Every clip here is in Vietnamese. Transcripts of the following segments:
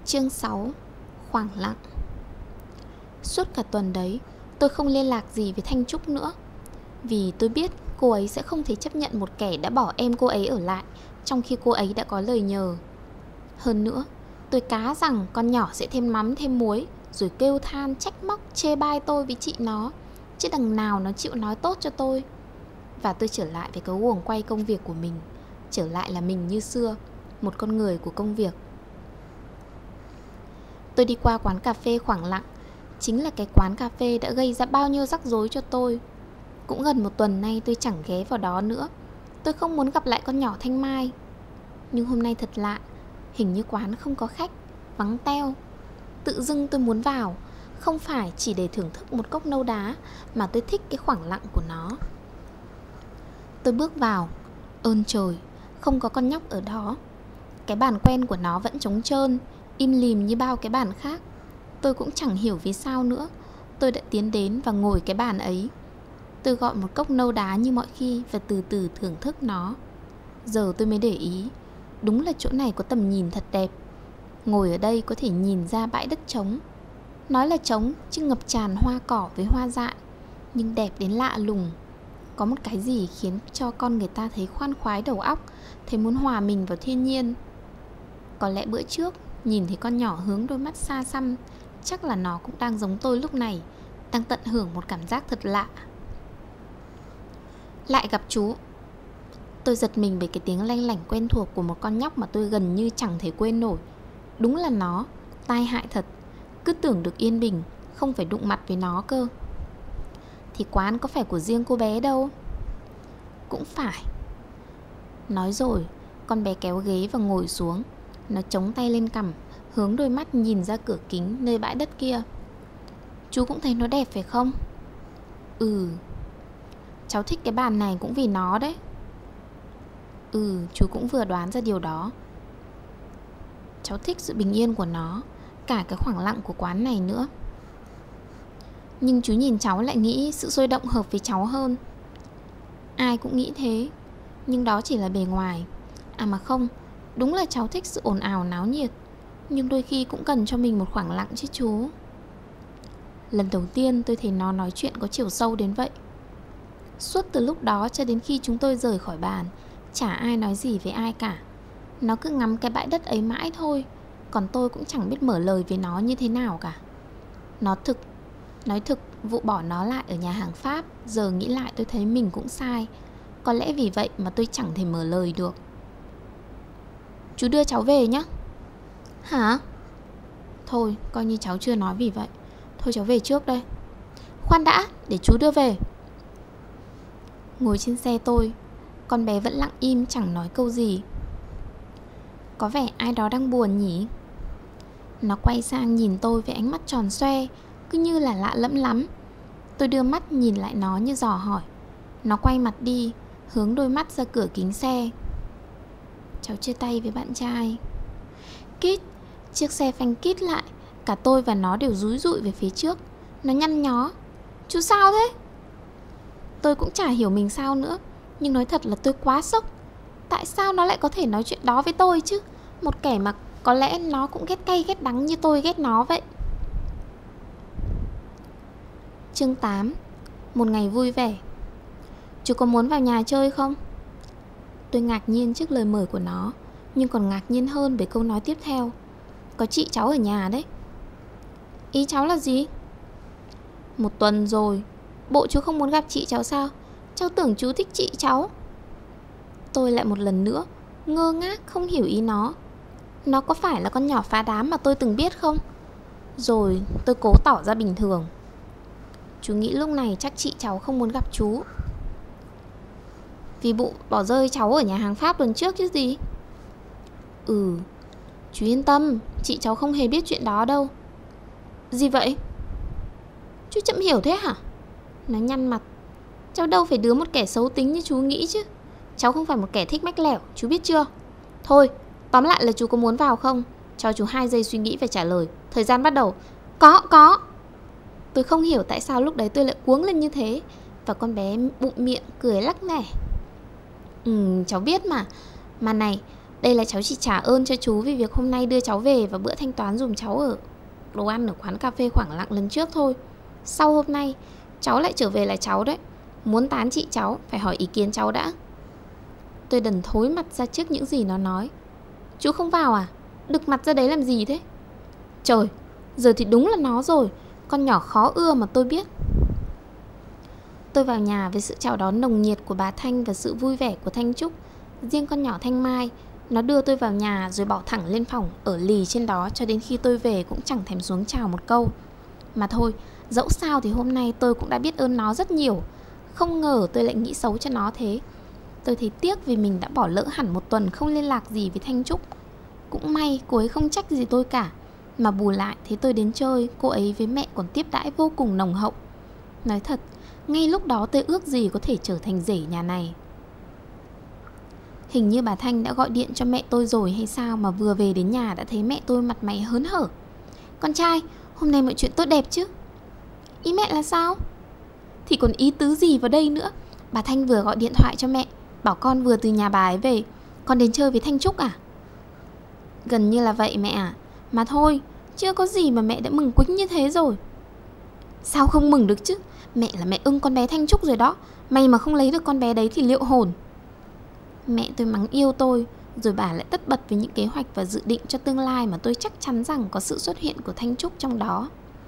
Chương 6. Khoảng lặng. Suốt cả tuần đấy, tôi không liên lạc gì với Thanh Trúc nữa, vì tôi biết cô ấy sẽ không thể chấp nhận một kẻ đã bỏ em cô ấy ở lại, trong khi cô ấy đã có lời nhờ. Hơn nữa, tôi cá rằng con nhỏ sẽ thêm mắm thêm muối, rồi kêu than trách móc chê bai tôi với chị nó, chứ đằng nào nó chịu nói tốt cho tôi. Và tôi trở lại với cái guồng quay công việc của mình, trở lại là mình như xưa, một con người của công việc. Tôi đi qua quán cà phê Khoảng Lặng, chính là cái quán cà phê đã gây ra bao nhiêu rắc rối cho tôi. Cũng gần một tuần nay tôi chẳng ghé vào đó nữa. Tôi không muốn gặp lại con nhỏ Thanh Mai. Nhưng hôm nay thật lạ, hình như quán không có khách, vắng teo. Tự dưng tôi muốn vào, không phải chỉ để thưởng thức một cốc nâu đá, mà tôi thích cái khoảng lặng của nó. Tôi bước vào, ơn trời, không có con nhóc ở đó. Cái bàn quen của nó vẫn trống trơn, im lìm như bao cái bàn khác. Tôi cũng chẳng hiểu vì sao nữa. Tôi đã tiến đến và ngồi cái bàn ấy. Tôi gọi một cốc nâu đá như mọi khi và từ từ thưởng thức nó. Giờ tôi mới để ý, đúng là chỗ này có tầm nhìn thật đẹp. Ngồi ở đây có thể nhìn ra bãi đất trống. Nói là trống chứ ngập tràn hoa cỏ với hoa dại, nhưng đẹp đến lạ lùng. Có một cái gì khiến cho con người ta thấy khoan khoái đầu óc, thấy muốn hòa mình vào thiên nhiên. Có lẽ bữa trước nhìn thấy con nhỏ hướng đôi mắt xa xăm, chắc là nó cũng đang giống tôi lúc này, đang tận hưởng một cảm giác thật lạ. Lại gặp chú. Tôi giật mình bởi cái tiếng lanh lảnh quen thuộc của một con nhóc mà tôi gần như chẳng thể quên nổi. Đúng là nó, tai hại thật. Cứ tưởng được yên bình, không phải đụng mặt với nó cơ. Thì quán có phải của riêng cô bé đâu. Cũng phải. Nói rồi, con bé kéo ghế và ngồi xuống. Nó chống tay lên cằm, hướng đôi mắt nhìn ra cửa kính nơi bãi đất kia. Chú cũng thấy nó đẹp phải không? Ừ. Cháu thích cái bàn này cũng vì nó đấy. Ừ, chú cũng vừa đoán ra điều đó. Cháu thích sự bình yên của nó, cả cái khoảng lặng của quán này nữa. Nhưng chú nhìn cháu lại nghĩ sự sôi động hợp với cháu hơn. Ai cũng nghĩ thế, nhưng đó chỉ là bề ngoài. À mà không, đúng là cháu thích sự ồn ào náo nhiệt, nhưng đôi khi cũng cần cho mình một khoảng lặng chứ chú. Lần đầu tiên tôi thấy nó nói chuyện có chiều sâu đến vậy. Suốt từ lúc đó cho đến khi chúng tôi rời khỏi bàn, chả ai nói gì với ai cả. Nó cứ ngắm cái bãi đất ấy mãi thôi, còn tôi cũng chẳng biết mở lời với nó như thế nào cả. Nói thực, vụ bỏ nó lại ở nhà hàng Pháp, giờ nghĩ lại tôi thấy mình cũng sai. Có lẽ vì vậy mà tôi chẳng thể mở lời được. Chú đưa cháu về nhé. Hả? Thôi, coi như cháu chưa nói vì vậy. Thôi cháu về trước đây. Khoan đã, để chú đưa về. Ngồi trên xe tôi, con bé vẫn lặng im chẳng nói câu gì. Có vẻ ai đó đang buồn nhỉ? Nó quay sang nhìn tôi với ánh mắt tròn xoe, cứ như là lạ lẫm lắm. Tôi đưa mắt nhìn lại nó như dò hỏi. Nó quay mặt đi, hướng đôi mắt ra cửa kính xe. Cháu chia tay với bạn trai. Kít, chiếc xe phanh kít lại. Cả tôi và nó đều dúi dụi về phía trước. Nó nhăn nhó. Chú sao thế? Tôi cũng chả hiểu mình sao nữa, nhưng nói thật là tôi quá sốc. Tại sao nó lại có thể nói chuyện đó với tôi chứ? Một kẻ mà có lẽ nó cũng ghét cay ghét đắng như tôi ghét nó vậy. Chương 8. Một ngày vui vẻ. Chú có muốn vào nhà chơi không? Tôi ngạc nhiên trước lời mời của nó, nhưng còn ngạc nhiên hơn bởi câu nói tiếp theo. Có chị cháu ở nhà đấy. Ý cháu là gì? Một tuần rồi, bộ chú không muốn gặp chị cháu sao? Cháu tưởng chú thích chị cháu. Tôi lại một lần nữa ngơ ngác không hiểu ý nó. Nó có phải là con nhỏ phá đám mà tôi từng biết không? Rồi tôi cố tỏ ra bình thường. Chú nghĩ lúc này chắc chị cháu không muốn gặp chú, vì bộ bỏ rơi cháu ở nhà hàng Pháp lần trước chứ gì. Ừ, chú yên tâm, chị cháu không hề biết chuyện đó đâu. Gì vậy? Chú chậm hiểu thế hả? Nó nhăn mặt. Cháu đâu phải đứa một kẻ xấu tính như chú nghĩ chứ. Cháu không phải một kẻ thích mách lẻo, chú biết chưa? Thôi, tóm lại là chú có muốn vào không? Cho chú 2 giây suy nghĩ và trả lời. Thời gian bắt đầu. Có. Tôi không hiểu tại sao lúc đấy tôi lại cuống lên như thế. Và con bé bụng miệng cười lắc nẻ. Cháu biết mà. Mà này, Đây là cháu chỉ trả ơn cho chú vì việc hôm nay đưa cháu về và bữa thanh toán dùm cháu ở đồ ăn ở quán cà phê khoảng lặng lần trước thôi. Sau hôm nay, cháu lại trở về là cháu đấy. Muốn tán chị cháu, phải hỏi ý kiến cháu đã. Tôi đần thối mặt ra trước những gì nó nói. Chú không vào à? Đực mặt ra đấy làm gì thế? Trời, giờ thì đúng là nó rồi. Con nhỏ khó ưa mà tôi biết. Tôi vào nhà với sự chào đón nồng nhiệt của bà Thanh và sự vui vẻ của Thanh Trúc. Riêng con nhỏ Thanh Mai, nó đưa tôi vào nhà rồi bỏ thẳng lên phòng, ở lì trên đó cho đến khi tôi về cũng chẳng thèm xuống chào một câu. Mà thôi, dẫu sao thì hôm nay tôi cũng đã biết ơn nó rất nhiều. Không ngờ tôi lại nghĩ xấu cho nó thế. Tôi thấy tiếc vì mình đã bỏ lỡ hẳn một tuần không liên lạc gì với Thanh Trúc. Cũng may cô ấy không trách gì tôi cả. Mà bù lại thấy tôi đến chơi, cô ấy với mẹ còn tiếp đãi vô cùng nồng hậu. Nói thật, ngay lúc đó tôi ước gì có thể trở thành rể nhà này. Hình như bà Thanh đã gọi điện cho mẹ tôi rồi hay sao mà vừa về đến nhà đã thấy mẹ tôi mặt mày hớn hở. Con trai, hôm nay mọi chuyện tốt đẹp chứ? Ý mẹ là sao? Thì còn ý tứ gì vào đây nữa. Bà Thanh vừa gọi điện thoại cho mẹ, bảo con vừa từ nhà bà ấy về. Con đến chơi với Thanh Trúc à? Gần như là vậy mẹ à. Mà thôi, chưa có gì mà mẹ đã mừng quýnh như thế rồi. Sao không mừng được chứ? Mẹ là mẹ ưng con bé Thanh Trúc rồi đó. May mà không lấy được con bé đấy thì liệu hồn. Mẹ tôi mắng yêu tôi, rồi bà lại tất bật với những kế hoạch và dự định cho tương lai mà tôi chắc chắn rằng có sự xuất hiện của Thanh Trúc trong đó.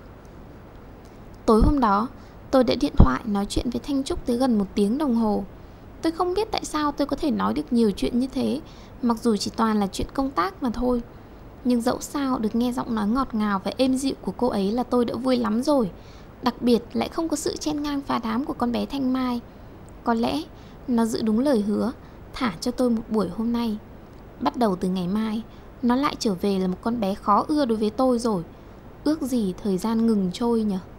Tối hôm đó, tôi đã điện thoại nói chuyện với Thanh Trúc tới gần 1 tiếng đồng hồ. Tôi không biết tại sao tôi có thể nói được nhiều chuyện như thế, mặc dù chỉ toàn là chuyện công tác mà thôi. Nhưng dẫu sao được nghe giọng nói ngọt ngào và êm dịu của cô ấy là tôi đã vui lắm rồi. Đặc biệt lại không có sự chen ngang phá đám của con bé Thanh Mai. Có lẽ nó giữ đúng lời hứa, thả cho tôi một buổi hôm nay. Bắt đầu từ ngày mai, nó lại trở về là một con bé khó ưa đối với tôi rồi. Ước gì thời gian ngừng trôi nhỉ.